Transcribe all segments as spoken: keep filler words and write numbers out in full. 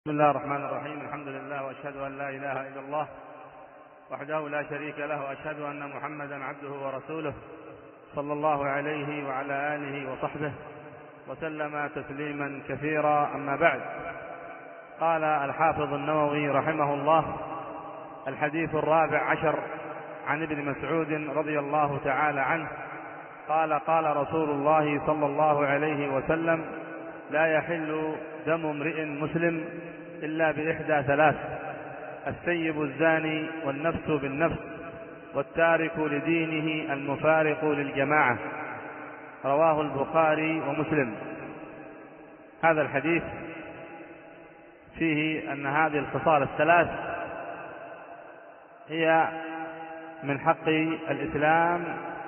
بسم الله الرحمن الرحيم. الحمد لله وأشهد أن لا إله إلا الله وحده لا شريك له، وأشهد أن محمدا عبده ورسوله صلى الله عليه وعلى آله وصحبه وسلم تسليما كثيرا. أما بعد، قال الحافظ النووي رحمه الله: الحديث الرابع عشر عن ابن مسعود رضي الله تعالى عنه قال: قال رسول الله صلى الله عليه وسلم: لا يحل دم امرئ مسلم إلا بإحدى ثلاث: السيب الزاني، والنفس بالنفس، والتارك لدينه المفارق للجماعة. رواه البخاري ومسلم. هذا الحديث فيه أن هذه الخصال الثلاث هي من حق الإسلام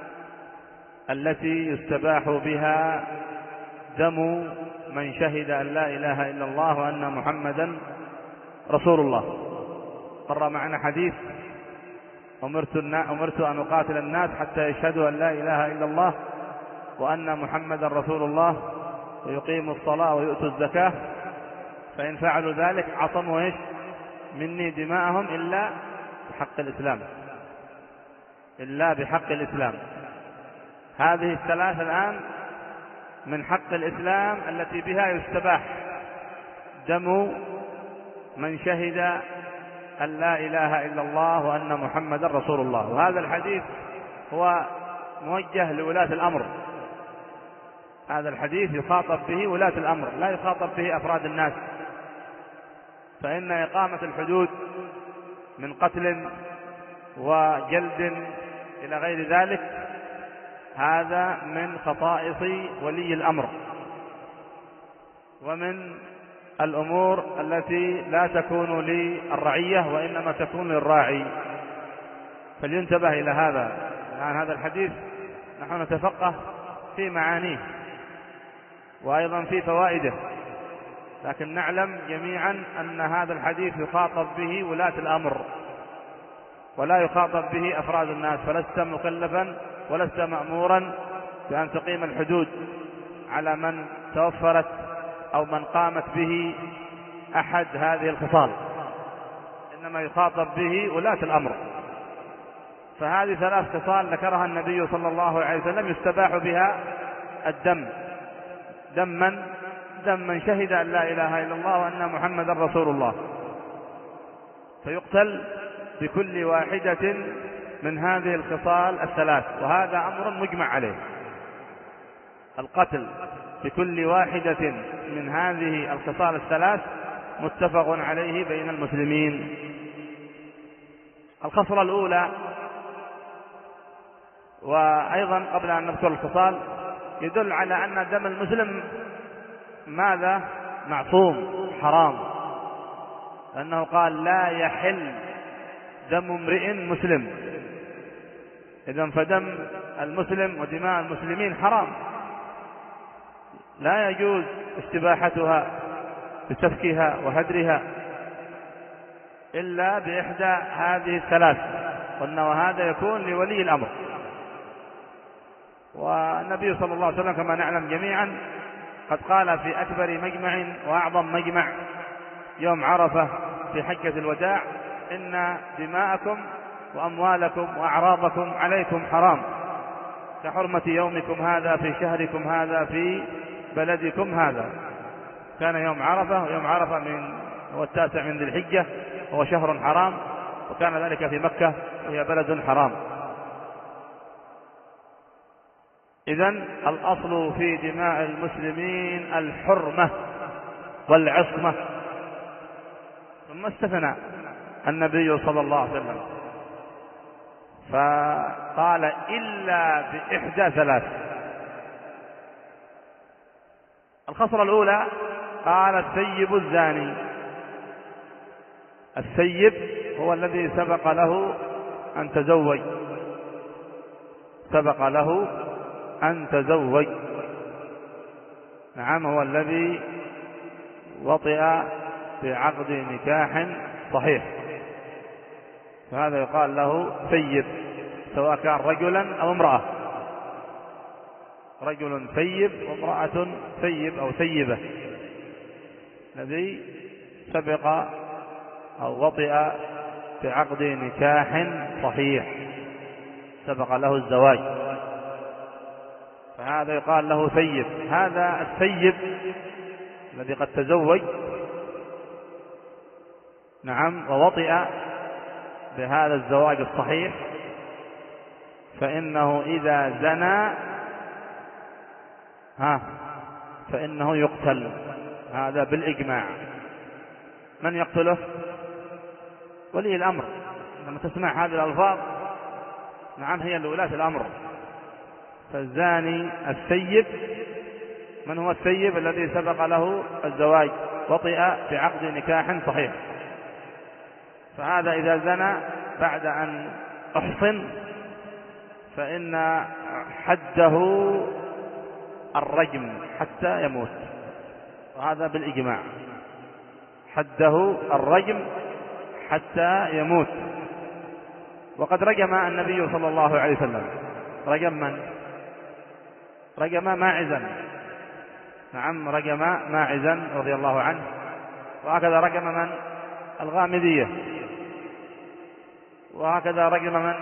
التي يستباح بها دم من شهد أن لا إله إلا الله وأن محمدا رسول الله. قرأ معنا حديث: أمرت, أمرت أن أقاتل الناس حتى يشهدوا أن لا إله إلا الله وأن محمدا رسول الله ويقيموا الصلاة ويؤتوا الزكاة، فإن فعلوا ذلك عصموا إيش مني دماءهم إلا بحق الإسلام إلا بحق الإسلام. هذه الثلاث الآن من حق الإسلام التي بها يستباح دم من شهد أن لا إله إلا الله وأن محمدا رسول الله. وهذا الحديث هو موجه لولاة الأمر. هذا الحديث يخاطب به ولاة الأمر، لا يخاطب به أفراد الناس، فإن إقامة الحدود من قتل وجلد إلى غير ذلك هذا من خصائص ولي الأمر، ومن الأمور التي لا تكون للرعية وإنما تكون للراعي، فلينتبه إلى هذا. الآن هذا الحديث نحن نتفقه في معانيه وأيضا في فوائده، لكن نعلم جميعا أن هذا الحديث يخاطب به ولاة الأمر ولا يخاطب به أفراد الناس، فلست مكلفا ولست مأمورا بأن تقيم الحدود على من توفرت أو من قامت به أحد هذه الخصال، إنما يخاطب به ولاة الأمر. فهذه ثلاث خصال ذكرها النبي صلى الله عليه وسلم يستباح بها الدم. دم من؟ دم من شهد أن لا إله إلا الله وأن محمدا رسول الله، فيقتل بكل واحدة من هذه الخصال الثلاث، وهذا أمر مجمع عليه. القتل بكل واحدة من هذه الخصال الثلاث متفق عليه بين المسلمين. الخصلة الأولى، وأيضا قبل أن نذكر الخصال، يدل على أن دم المسلم ماذا؟ معصوم حرام، لأنه قال: لا يحل دم امرئ مسلم. إذن فدم المسلم ودماء المسلمين حرام، لا يجوز استباحتها بسفكها وهدرها إلا بإحدى هذه الثلاث، قلنا وهذا يكون لولي الأمر. والنبي صلى الله عليه وسلم كما نعلم جميعا قد قال في أكبر مجمع وأعظم مجمع يوم عرفة في حجة الوداع: إن دماءكم وأموالكم وأعراضكم عليكم حرام كحرمة يومكم هذا في شهركم هذا في بلدكم هذا. كان يوم عرفة، ويوم عرفة من هو التاسع من ذي الحجة، وهو شهر حرام، وكان ذلك في مكة وهي بلد حرام. إذن الأصل في دماء المسلمين الحرمة والعصمة. ثم استثنى النبي صلى الله عليه وسلم فقال: إلا بإحدى ثلاث. الخصلة الأولى قال: السيب الزاني. السيب هو الذي سبق له أن تزوج سبق له أن تزوج نعم، هو الذي وطئ بعقد نكاح صحيح، فهذا يقال له سيب، سواء كان رجلا أو امرأة. رجل سيب وامرأة سيب أو سيبة، الذي سبق أو وطئ بعقد نكاح صحيح، سبق له الزواج، فهذا يقال له ثيب. هذا الثيب الذي قد تزوج نعم ووطئ بهذا الزواج الصحيح، فإنه إذا زنى ها فإنه يقتل، هذا بالإجماع. من يقتله؟ ولي الأمر. لما تسمع هذه الألفاظ نعم هي لولاة الأمر. فالزاني الثيب، من هو الثيب؟ الذي سبق له الزواج، وطئ بعقد نكاح صحيح، فهذا إذا زنى بعد أن أحصن فإن حده الرجم حتى يموت، وهذا بالإجماع، حده الرجم حتى يموت. وقد رجم النبي صلى الله عليه وسلم، رجم من؟ رجم ماعزا، نعم رجم ماعزا رضي الله عنه. وهكذا رجم من؟ الغامدية. وهكذا رجم من؟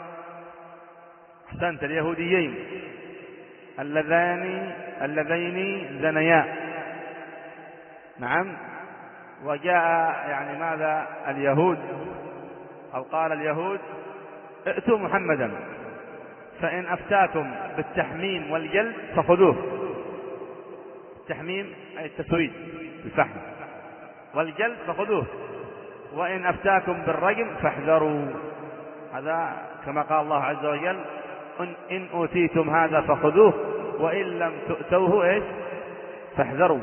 أحسنت، اليهوديين اللذان اللذين زنيا، نعم. وجاء يعني ماذا اليهود، أو قال اليهود ائتوا محمدا فإن أفتاكم بالتحميم والجلد فخذوه. التحميم أي التسويد بالفحم، والجلد فخذوه، وإن أفتاكم بالرجم فاحذروا. هذا كما قال الله عز وجل إن أوتيتم هذا فخذوه وإن لم تؤتوه إيش فاحذروا.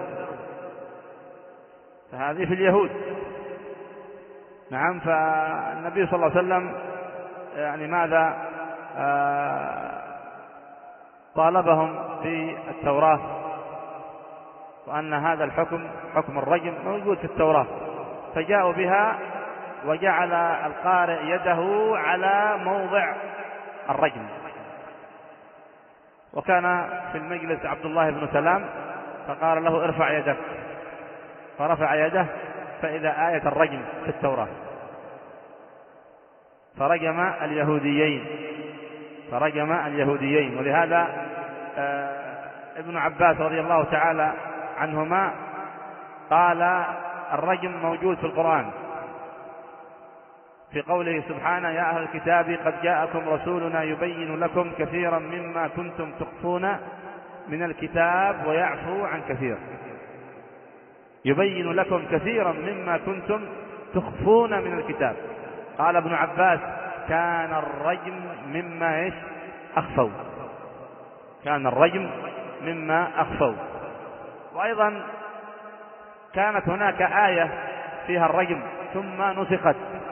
فهذه في اليهود، نعم. فالنبي صلى الله عليه وسلم يعني ماذا آه طالبهم في التوراة، وأن هذا الحكم حكم الرجم موجود في التوراة، فجاءوا بها وجعل القارئ يده على موضع الرجم. وكان في المجلس عبد الله بن سلام فقال له ارفع يدك، فرفع يده فإذا آية الرجم في التوراة، فرجم اليهوديين فرجم اليهوديين ولهذا آه ابن عباس رضي الله تعالى عنهما قال الرجم موجود في القرآن في قوله سبحانه يا أهل الكتاب قد جاءكم رسولنا يبين لكم كثيرا مما كنتم تخفون من الكتاب ويعفو عن كثير. يبين لكم كثيرا مما كنتم تخفون من الكتاب. قال ابن عباس كان الرجم مما إيش أخفوا، كان الرجم مما أخفوا. وأيضا كانت هناك آية فيها الرجم ثم نسخت،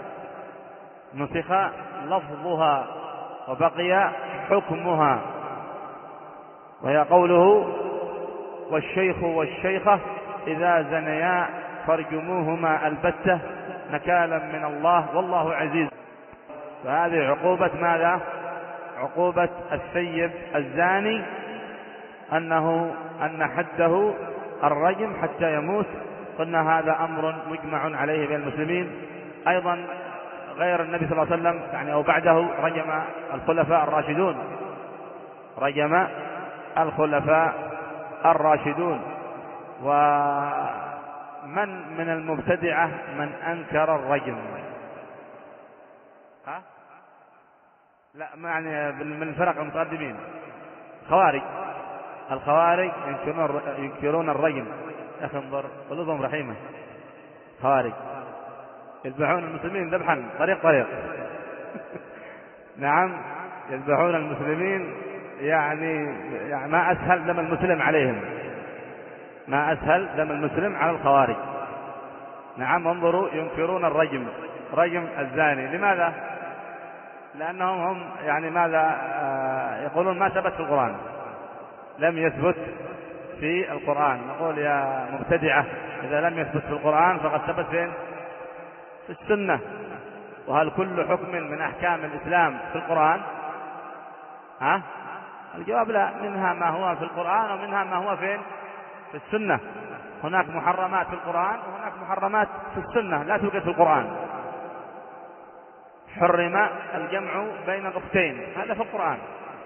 نسخ لفظها وبقي حكمها، وهي قوله والشيخ والشيخة إذا زنيا فارجموهما البتة نكالا من الله والله عزيز. فهذه عقوبة ماذا؟ عقوبة الثيب الزاني، أنه أن حده الرجم حتى يموت. قلنا هذا أمر مجمع عليه بين المسلمين. أيضا غير النبي صلى الله عليه وسلم يعني أو بعده رجم الخلفاء الراشدون، رجم الخلفاء الراشدون. ومن من المبتدعة من أنكر الرجم؟ ها؟ لا يعني من الفرق المتقدمين خوارج، الخوارج ينكرون ينكرون الرجم. يا أخي انظر قلوبهم رحيمة. خوارج يذبحون المسلمين ذبحا طريق طريق نعم يذبحون المسلمين، يعني, يعني ما أسهل دم المسلم عليهم، ما أسهل دم المسلم على الخوارج. نعم انظروا ينكرون الرجم، رجم الزاني. لماذا؟ لأنهم هم يعني ماذا آه يقولون ما ثبت في القرآن، لم يثبت في القرآن. نقول يا مبتدعة إذا لم يثبت في القرآن فقد ثبت فين؟ في السنة. وهل كل حكم من أحكام الإسلام في القرآن؟ ها؟ الجواب لا، منها ما هو في القرآن ومنها ما هو فين؟ في السنة. هناك محرمات في القرآن وهناك محرمات في السنة لا توجد في القرآن. حرم الجمع بين الأختين، هذا في القرآن.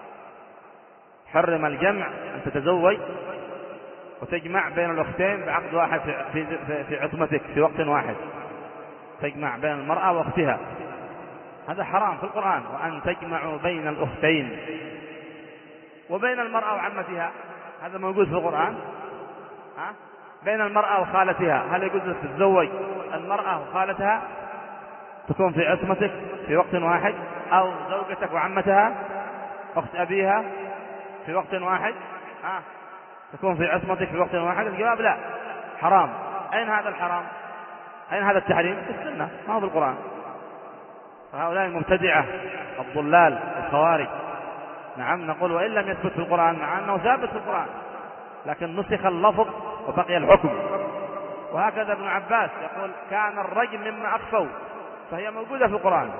حرم الجمع أن تتزوج وتجمع بين الأختين بعقد واحد في, في, في عصمتك في وقت واحد، تجمع بين المرأة وأختها، هذا حرام في القرآن. وأن تجمعوا بين الأختين وبين المرأة وعمتها، هذا موجود في القرآن. ها؟ بين المرأة وخالتها، هل يجوز تتزوج المرأة وخالتها تكون في عصمتك في وقت واحد، أو زوجتك وعمتها أخت أبيها في وقت واحد ها تكون في عصمتك في وقت واحد؟ الجواب لا، حرام. أين هذا الحرام؟ أين هذا التحريم؟ في السنة، ما هو في القرآن. فهؤلاء المبتدعة الضلال الخوارج، نعم نقول وإن لم يثبت في القرآن، مع أنه ثابت في القرآن لكن نسخ اللفظ وبقي الحكم. وهكذا ابن عباس يقول كان الرجم مما أخفوا، فهي موجودة في القرآن.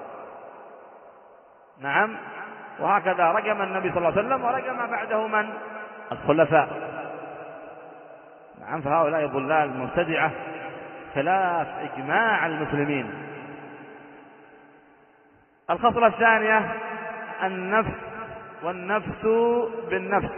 نعم. وهكذا رجم النبي صلى الله عليه وسلم ورجم بعده من؟ الخلفاء. نعم. فهؤلاء ضلال مبتدعة خلاف إجماع المسلمين. الخصلة الثانية النفس، والنفس بالنفس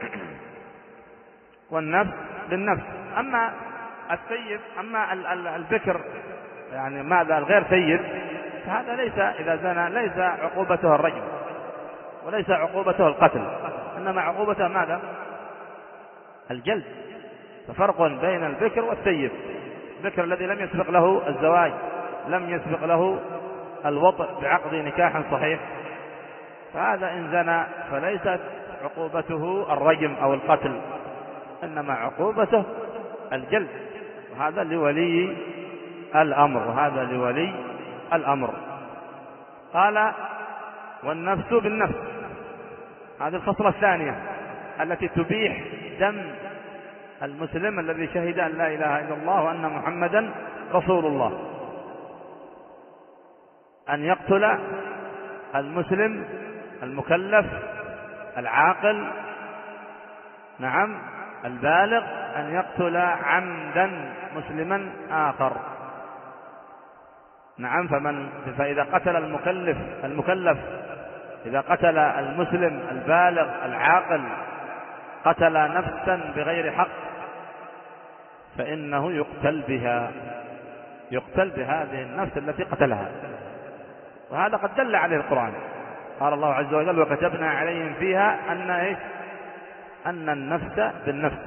والنفس بالنفس. أما السيد، أما البكر يعني ماذا الغير سيد، فهذا ليس إذا زنى ليس عقوبته الرجم وليس عقوبته القتل، إنما عقوبته ماذا؟ الجلد. ففرق بين البكر والسيد. البكر الذي لم يسبق له الزواج، لم يسبق له الوطء بعقد نكاح صحيح، فهذا إن زنى فليست عقوبته الرجم أو القتل، إنما عقوبته الجلد. وهذا لولي الأمر وهذا لولي الأمر. قال والنفس بالنفس، هذه الخصلة الثانية التي تبيح دم المسلم الذي شهد أن لا إله إلا الله وأن محمدا رسول الله، أن يقتل المسلم المكلف العاقل، نعم البالغ، أن يقتل عمدا مسلما آخر. نعم. فمن فإذا قتل المكلف المكلف إذا قتل المسلم البالغ العاقل قتل نفسا بغير حق فإنه يقتل بها، يقتل بهذه النفس التي قتلها. وهذا قد دل عليه القرآن. قال الله عز وجل وكتبنا عليهم فيها أن إيش؟ أن النفس بالنفس.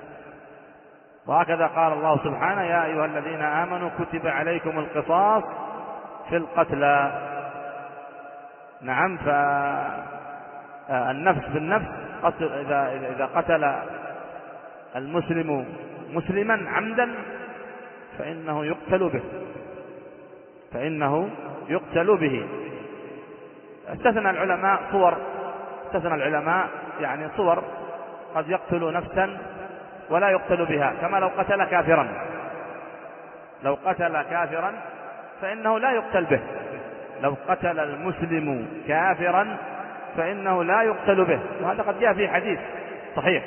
وهكذا قال الله سبحانه يا أيها الذين آمنوا كتب عليكم القصاص في القتلى. نعم. فالنفس بالنفس قتل، إذا إذا قتل المسلم مسلما عمدا فإنه يقتل به فإنه يقتل به. استثنى العلماء صور استثنى العلماء يعني صور قد يقتل نفسا ولا يقتل بها، كما لو قتل كافرا لو قتل كافرا فإنه لا يقتل به. لو قتل المسلم كافرا فإنه لا يقتل به. وهذا قد جاء في حديث صحيح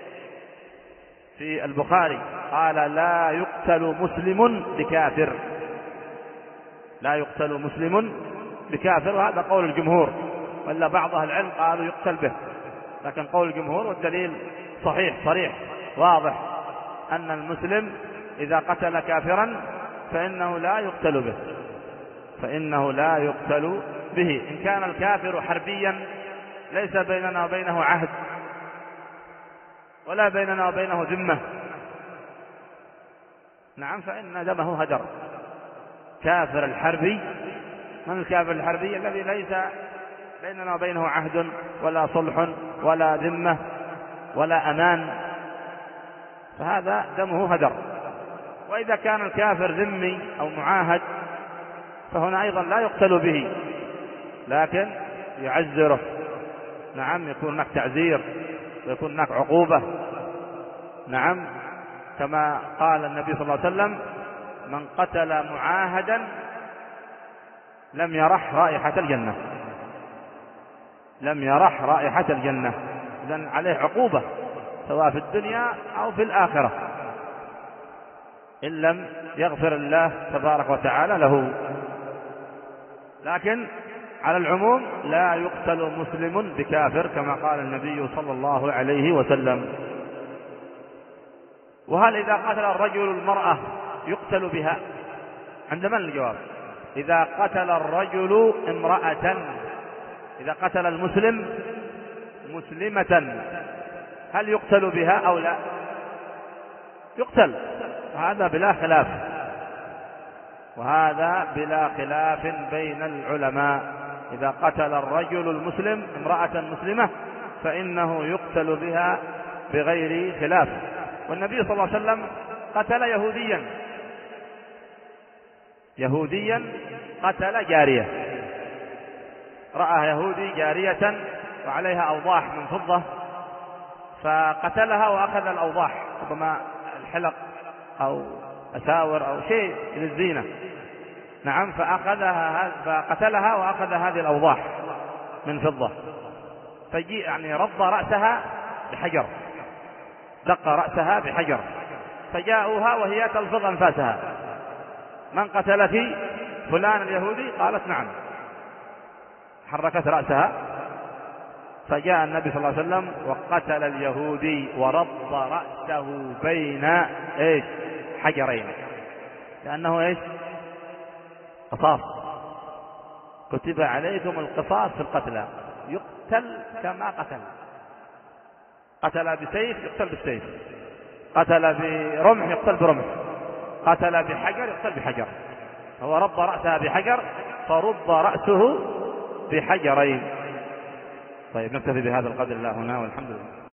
في البخاري قال لا يقتل مسلم بكافر لا يقتل مسلم بكافر. وهذا قول الجمهور، ولا بعض أهل العلم قالوا يقتل به، لكن قول الجمهور والدليل صحيح صريح واضح أن المسلم إذا قتل كافرا فإنه لا يقتل به فإنه لا يقتل به إن كان الكافر حربيا ليس بيننا وبينه عهد ولا بيننا وبينه ذمة. نعم. فإن دمه هدر. كافر الحربي، من الكافر الحربي؟ الذي ليس بيننا وبينه عهد ولا صلح ولا ذمة ولا أمان، فهذا دمه هدر. وإذا كان الكافر ذمي أو معاهد فهنا أيضا لا يقتل به لكن يعزره. نعم. يكون هناك تعزير ويكون هناك عقوبة. نعم. كما قال النبي صلى الله عليه وسلم من قتل معاهدا لم يرح رائحة الجنة لم يرح رائحة الجنة. إذن عليه عقوبة سواء في الدنيا أو في الآخرة. إن لم يغفر الله تبارك وتعالى له. لكن على العموم لا يقتل مسلم بكافر كما قال النبي صلى الله عليه وسلم. وهل إذا قتل الرجل المرأة يقتل بها؟ عند من الجواب؟ إذا قتل الرجل امرأة، إذا قتل المسلم مسلمة هل يقتل بها أو لا؟ يقتل، هذا بلا خلاف، وهذا بلا خلاف بين العلماء. إذا قتل الرجل المسلم امرأة مسلمة فإنه يقتل بها بغير خلاف. والنبي صلى الله عليه وسلم قتل يهوديا، يهوديا قتل جارية، رأى يهودي جارية وعليها أوضاح من فضة فقتلها وأخذ الأوضاح، ربما الحلق أو أساور أو شيء للزينة، نعم، فأخذها فقتلها وأخذ هذه الأوضاح من فضة، فجي يعني رض رأسها بحجر، دق رأسها بحجر، فجاءوها وهي تلفظ أنفاسها: من قتلك فلان اليهودي؟ قالت نعم، حركت رأسها، فجاء النبي صلى الله عليه وسلم وقتل اليهودي ورض رأسه بين ايش؟ حجرين، لأنه ايش؟ قصاص، كتب عليكم القصاص في القتلى، يقتل كما قتل، قتل بسيف يقتل بالسيف، قتل برمح يقتل برمح، قتل بحجر يقتل بحجر، هو رض رأسها بحجر فرض رأسه بحجرين. طيب نكتفي بهذا القدر الله هنا، والحمد لله.